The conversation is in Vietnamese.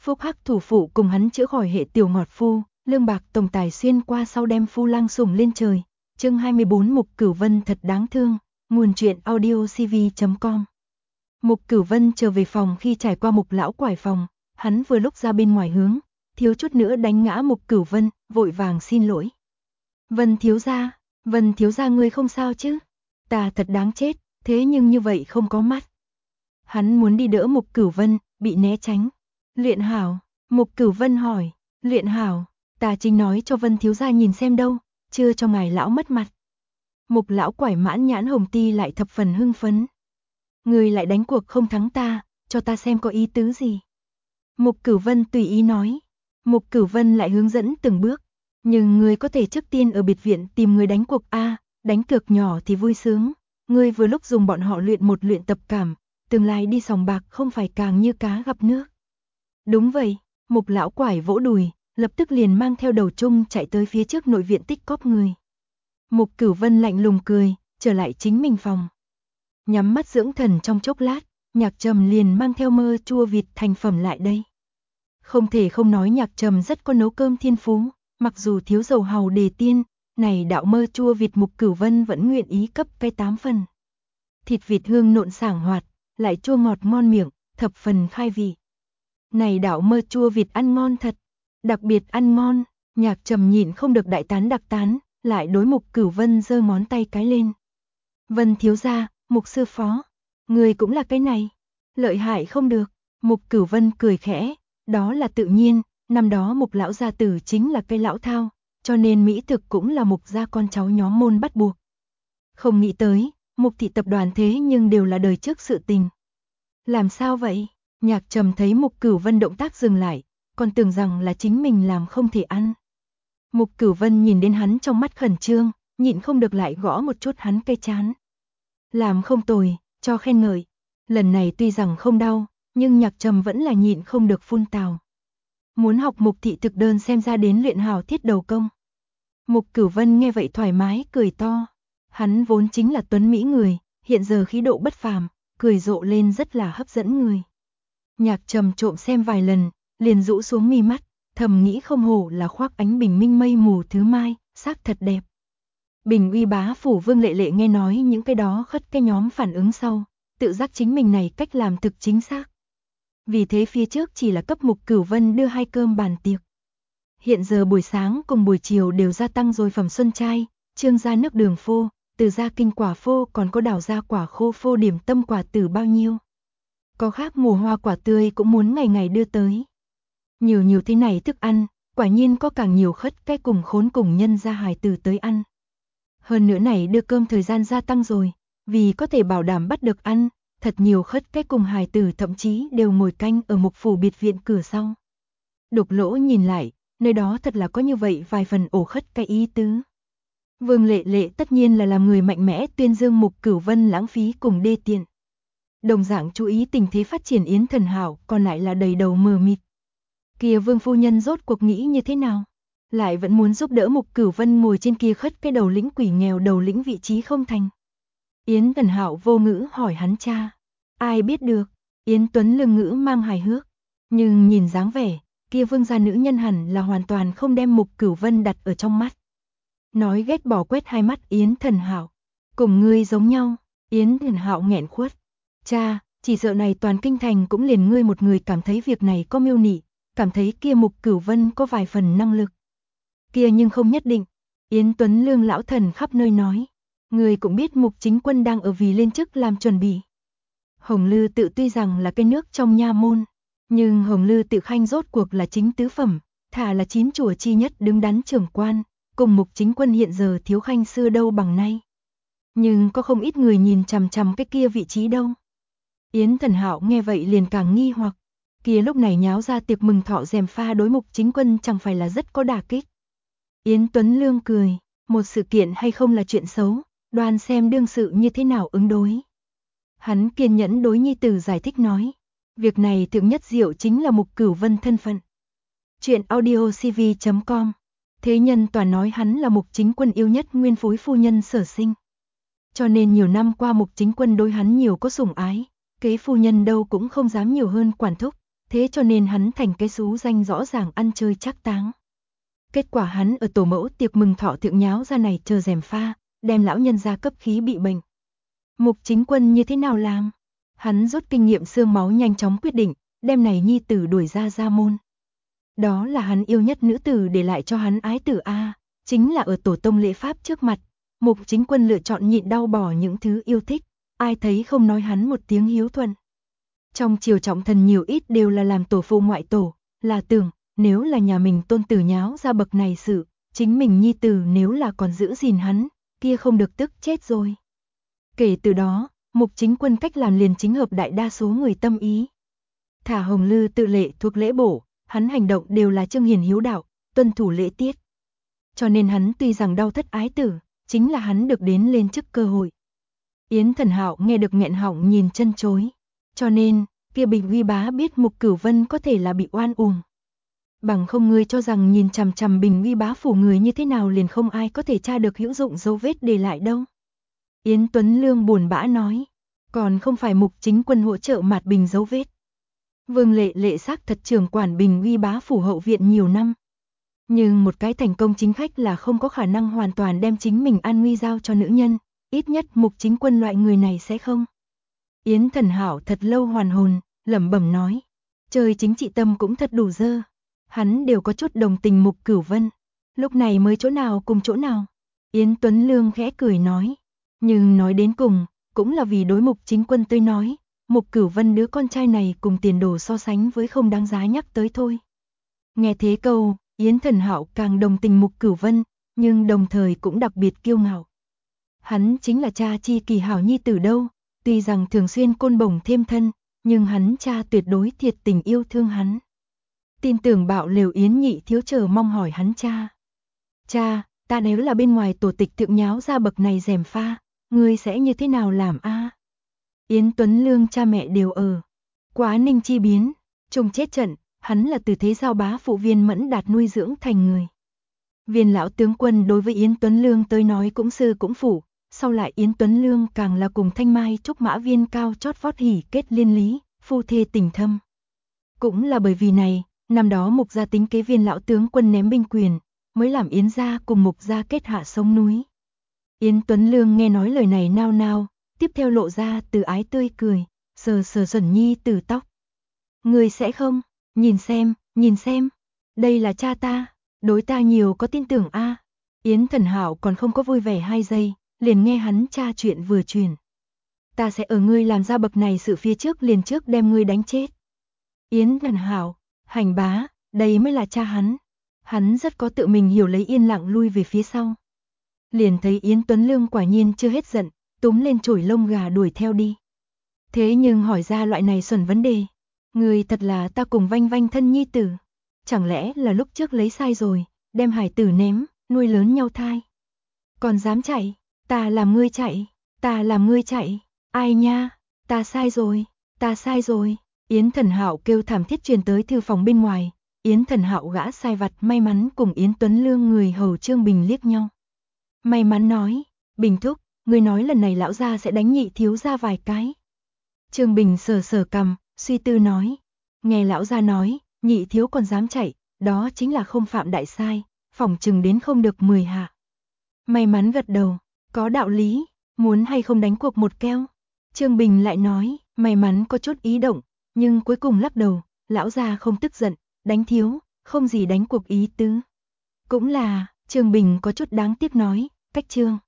Phúc Hắc thủ phụ cùng hắn chữa khỏi hệ tiểu ngọt phu, lương bạc tổng tài xuyên qua sau đem phu lang sủng lên trời. Chương 24 Mục Cửu Vân thật đáng thương, nguồn truyện audiocv.com. Mục Cửu Vân trở về phòng khi trải qua Mục lão quải phòng, hắn vừa lúc ra bên ngoài hướng, thiếu chút nữa đánh ngã Mục Cửu Vân, vội vàng xin lỗi. Vân thiếu gia ngươi không sao chứ? Ta thật đáng chết, thế nhưng như vậy không có mắt. Hắn muốn đi đỡ Mục Cửu Vân, bị né tránh. Luyện hảo, Mục Cửu Vân hỏi, luyện hảo, ta chính nói cho Vân thiếu gia nhìn xem đâu, chưa cho ngài lão mất mặt. Mục lão quải mãn nhãn hồng ti lại thập phần hưng phấn. Người lại đánh cuộc không thắng ta, cho ta xem có ý tứ gì. Mục Cửu Vân tùy ý nói. Mục Cửu Vân lại hướng dẫn từng bước. Nhưng người có thể trước tiên ở biệt viện tìm người đánh cuộc a, đánh cược nhỏ thì vui sướng. Ngươi vừa lúc dùng bọn họ luyện tập cảm, tương lai đi sòng bạc không phải càng như cá gặp nước. Đúng vậy, Mục lão quải vỗ đùi, lập tức liền mang theo đầu trung chạy tới phía trước nội viện tích cóp người. Mục Cửu Vân lạnh lùng cười, trở lại chính mình phòng. Nhắm mắt dưỡng thần trong chốc lát, Nhạc Trầm liền mang theo mơ chua vịt thành phẩm lại đây. Không thể không nói Nhạc Trầm rất có nấu cơm thiên phú, mặc dù thiếu dầu hàu đề tiên, này đạo mơ chua vịt Mục Cửu Vân vẫn nguyện ý cấp cái 8 phần. Thịt vịt hương nộn sảng hoạt, lại chua ngọt ngon miệng, thập phần khai vị. Này đạo mơ chua vịt ăn ngon thật, đặc biệt ăn ngon, Nhạc Trầm nhịn không được đại tán đặc tán, lại đối Mục Cửu Vân giơ ngón tay cái lên. Vân thiếu gia, Mục sư phó, người cũng là cái này, lợi hại không được. Mục Cửu Vân cười khẽ, đó là tự nhiên, năm đó Mục lão gia tử chính là cây lão thao, cho nên mỹ thực cũng là Mục gia con cháu nhóm môn bắt buộc. Không nghĩ tới, Mục thị tập đoàn thế nhưng đều là đời trước sự tình. Làm sao vậy? Nhạc Trầm thấy Mục Cửu Vân động tác dừng lại, còn tưởng rằng là chính mình làm không thể ăn. Mục Cửu Vân nhìn đến hắn trong mắt khẩn trương, nhịn không được lại gõ một chút hắn cây trán. Làm không tồi, cho khen ngợi. Lần này tuy rằng không đau, nhưng Nhạc Trầm vẫn là nhịn không được phun tào. Muốn học Mục thị thực đơn xem ra đến luyện hảo thiết đầu công. Mục Cửu Vân nghe vậy thoải mái cười to. Hắn vốn chính là tuấn mỹ người, hiện giờ khí độ bất phàm, cười rộ lên rất là hấp dẫn người. Nhạc Trầm trộm xem vài lần, liền rũ xuống mi mắt, thầm nghĩ không hổ là khoác ánh bình minh mây mù thứ mai, sắc thật đẹp. Bình Uy bá phủ Vương Lệ Lệ nghe nói những cái đó khất cái nhóm phản ứng sau, tự giác chính mình này cách làm thực chính xác. Vì thế phía trước chỉ là cấp Mục Cửu Vân đưa 2 cơm bàn tiệc. Hiện giờ buổi sáng cùng buổi chiều đều gia tăng rồi phẩm xuân trai, Trương gia nước đường phô, Từ gia kinh quả phô, còn có Đào gia quả khô phô điểm tâm quả tử bao nhiêu. Có khác mùa hoa quả tươi cũng muốn ngày ngày đưa tới. Nhiều thế này thức ăn, quả nhiên có càng nhiều khất cái cùng khốn cùng nhân gia hài tử tới ăn. Hơn nữa này đưa cơm thời gian gia tăng rồi, vì có thể bảo đảm bắt được ăn, thật nhiều khất cái cùng hài tử thậm chí đều ngồi canh ở Mục phủ biệt viện cửa sau. Đục lỗ nhìn lại, nơi đó thật là có như vậy vài phần ổ khất cái ý tứ. Vương Lệ Lệ tất nhiên là làm người mạnh mẽ tuyên dương Mục Cửu Vân lãng phí cùng đê tiện. Đồng dạng chú ý tình thế phát triển Yến Thần Hảo, còn lại là đầy đầu mờ mịt. Kia Vương phu nhân rốt cuộc nghĩ như thế nào? Lại vẫn muốn giúp đỡ Mục Cửu Vân ngồi trên kia khất cái đầu lĩnh quỷ nghèo đầu lĩnh vị trí không thành. Yến Thần Hảo vô ngữ hỏi hắn cha. Ai biết được, Yến Tuấn lương ngữ mang hài hước. Nhưng nhìn dáng vẻ, kia Vương gia nữ nhân hẳn là hoàn toàn không đem Mục Cửu Vân đặt ở trong mắt. Nói ghét bỏ quét hai mắt Yến Thần Hảo. Cùng ngươi giống nhau, Yến Thần Hảo nghẹn khuất. Cha, chỉ sợ này toàn kinh thành cũng liền ngươi một người cảm thấy việc này có mưu nị, cảm thấy kia Mục Cửu Vân có vài phần năng lực. Kia nhưng không nhất định, Yến Tuấn lương lão thần khắp nơi nói. Người cũng biết Mục chính quân đang ở vì lên chức làm chuẩn bị. Hồng Lư tự tuy rằng là cái nước trong nha môn, nhưng Hồng Lư tự khanh rốt cuộc là chính tứ phẩm, thả là 9 chùa chi nhất đứng đắn trưởng quan, cùng Mục chính quân hiện giờ thiếu khanh xưa đâu bằng nay. Nhưng có không ít người nhìn chằm chằm cái kia vị trí đâu. Yến Thần Hạo nghe vậy liền càng nghi hoặc, kia lúc này nháo ra tiệc mừng thọ gièm pha đối Mục chính quân chẳng phải là rất có đả kích. Yến Tuấn Lương cười, một sự kiện hay không là chuyện xấu, đoan xem đương sự như thế nào ứng đối. Hắn kiên nhẫn đối nhi tử giải thích nói, việc này thượng nhất diệu chính là Mục Cửu Vân thân phận. Chuyện audiocv.com, thế nhân toàn nói hắn là Mục chính quân yêu nhất nguyên phối phu nhân sở sinh. Cho nên nhiều năm qua Mục chính quân đối hắn nhiều có sủng ái, kế phu nhân đâu cũng không dám nhiều hơn quản thúc, thế cho nên hắn thành cái xú danh rõ ràng ăn chơi trác táng. Kết quả hắn ở tổ mẫu tiệc mừng thọ thượng nháo ra này chờ gièm pha, đem lão nhân ra cấp khí bị bệnh. Mục Chính Quân như thế nào làm? Hắn rút kinh nghiệm xương máu nhanh chóng quyết định, đem này nhi tử đuổi ra gia môn. Đó là hắn yêu nhất nữ tử để lại cho hắn ái tử a, chính là ở tổ tông lễ pháp trước mặt, Mục Chính Quân lựa chọn nhịn đau bỏ những thứ yêu thích, ai thấy không nói hắn một tiếng hiếu thuận. Trong triều trọng thần nhiều ít đều là làm tổ phụ ngoại tổ, là tưởng, nếu là nhà mình tôn tử nháo ra bậc này sự, chính mình nhi tử nếu là còn giữ gìn hắn, kia không được tức chết rồi. Kể từ đó, Mục Chính Quân cách làm liền chính hợp đại đa số người tâm ý. Thả Hồng Lư tự lệ thuộc lễ bổ, hắn hành động đều là trương hiền hiếu đạo, tuân thủ lễ tiết. Cho nên hắn tuy rằng đau thất ái tử, chính là hắn được đến lên chức cơ hội. Yến Thần Hạo nghe được nghẹn họng nhìn chân chối. Cho nên, kia Bình Uy Bá biết Mục Cửu Vân có thể là bị oan uổng. Bằng không ngươi cho rằng nhìn chằm chằm Bình Uy Bá phủ người như thế nào liền không ai có thể tra được hữu dụng dấu vết để lại đâu. Yến Tuấn Lương buồn bã nói, còn không phải Mục Chính Quân hỗ trợ mạt bình dấu vết. Vương Lệ Lệ xác thật trưởng quản Bình Uy Bá phủ hậu viện nhiều năm. Nhưng một cái thành công chính khách là không có khả năng hoàn toàn đem chính mình an nguy giao cho nữ nhân, ít nhất Mục Chính Quân loại người này sẽ không. Yến Thần Hạo thật lâu hoàn hồn, lẩm bẩm nói, trời chính trị tâm cũng thật đủ dơ. Hắn đều có chút đồng tình Mục Cửu Vân, lúc này mới chỗ nào cùng chỗ nào. Yến Tuấn Lương khẽ cười nói, nhưng nói đến cùng, cũng là vì đối Mục Chính Quân tôi nói, Mục Cửu Vân đứa con trai này cùng tiền đồ so sánh với không đáng giá nhắc tới thôi. Nghe thế câu, Yến Thần Hạo càng đồng tình Mục Cửu Vân, nhưng đồng thời cũng đặc biệt kiêu ngạo. Hắn chính là cha chi kỳ hảo nhi tử đâu, tuy rằng thường xuyên côn bổng thêm thân, nhưng hắn cha tuyệt đối thiệt tình yêu thương hắn. Tin tưởng Bạo Lều Yến Nhị thiếu chờ mong hỏi hắn cha. Cha, ta nếu là bên ngoài tổ tịch thượng nháo ra bậc này gièm pha, ngươi sẽ như thế nào làm a? Yến Tuấn Lương cha mẹ đều ở. Quá Ninh chi biến, trùng chết trận, hắn là từ thế giao bá phụ Viên Mẫn Đạt nuôi dưỡng thành người. Viên lão tướng quân đối với Yến Tuấn Lương tới nói cũng sư cũng phụ, sau lại Yến Tuấn Lương càng là cùng Thanh Mai Trúc Mã Viên cao chót vót hỉ kết liên lý, phu thê tình thâm. Cũng là bởi vì này, năm đó Mục gia tính kế Viên lão tướng quân ném binh quyền, mới làm Yến gia cùng Mục gia kết hạ sống núi. Yến Tuấn Lương nghe nói lời này nao nao, tiếp theo lộ ra từ ái tươi cười, sờ sờ Duẩn Nhi từ tóc. Người sẽ không, nhìn xem, đây là cha ta, đối ta nhiều có tin tưởng a. Yến Thần Hạo còn không có vui vẻ 2 giây, liền nghe hắn cha chuyện vừa truyền. Ta sẽ ở ngươi làm ra bậc này sự phía trước liền trước đem ngươi đánh chết. Yến Thần Hạo, hành bá, đây mới là cha hắn. Hắn rất có tự mình hiểu lấy yên lặng lui về phía sau. Liền thấy Yến Tuấn Lương quả nhiên chưa hết giận, túm lên chổi lông gà đuổi theo đi. Thế nhưng hỏi ra loại này xuẩn vấn đề, người thật là ta cùng Vanh Vanh thân nhi tử. Chẳng lẽ là lúc trước lấy sai rồi, đem hải tử ném, nuôi lớn nhau thai. Còn dám chạy, ta làm ngươi chạy, ai nha, ta sai rồi. Yến Thần Hạo kêu thảm thiết truyền tới thư phòng bên ngoài. Yến Thần Hạo gã sai vặt may mắn cùng Yến Tuấn Lương người hầu Trương Bình liếc nhau. May mắn nói, Bình thúc, ngươi nói lần này lão gia sẽ đánh Nhị thiếu gia vài cái. Trương Bình sờ sờ cằm, suy tư nói, nghe lão gia nói, Nhị thiếu còn dám chạy, đó chính là không phạm đại sai, phỏng chừng đến không được 10 hạ. May mắn gật đầu, có đạo lý, muốn hay không đánh cuộc một keo. Trương Bình lại nói, may mắn có chút ý động, nhưng cuối cùng lắc đầu, lão gia không tức giận, đánh thiếu, không gì đánh cuộc ý tứ. Cũng là, Trương Bình có chút đáng tiếc nói, cách Trương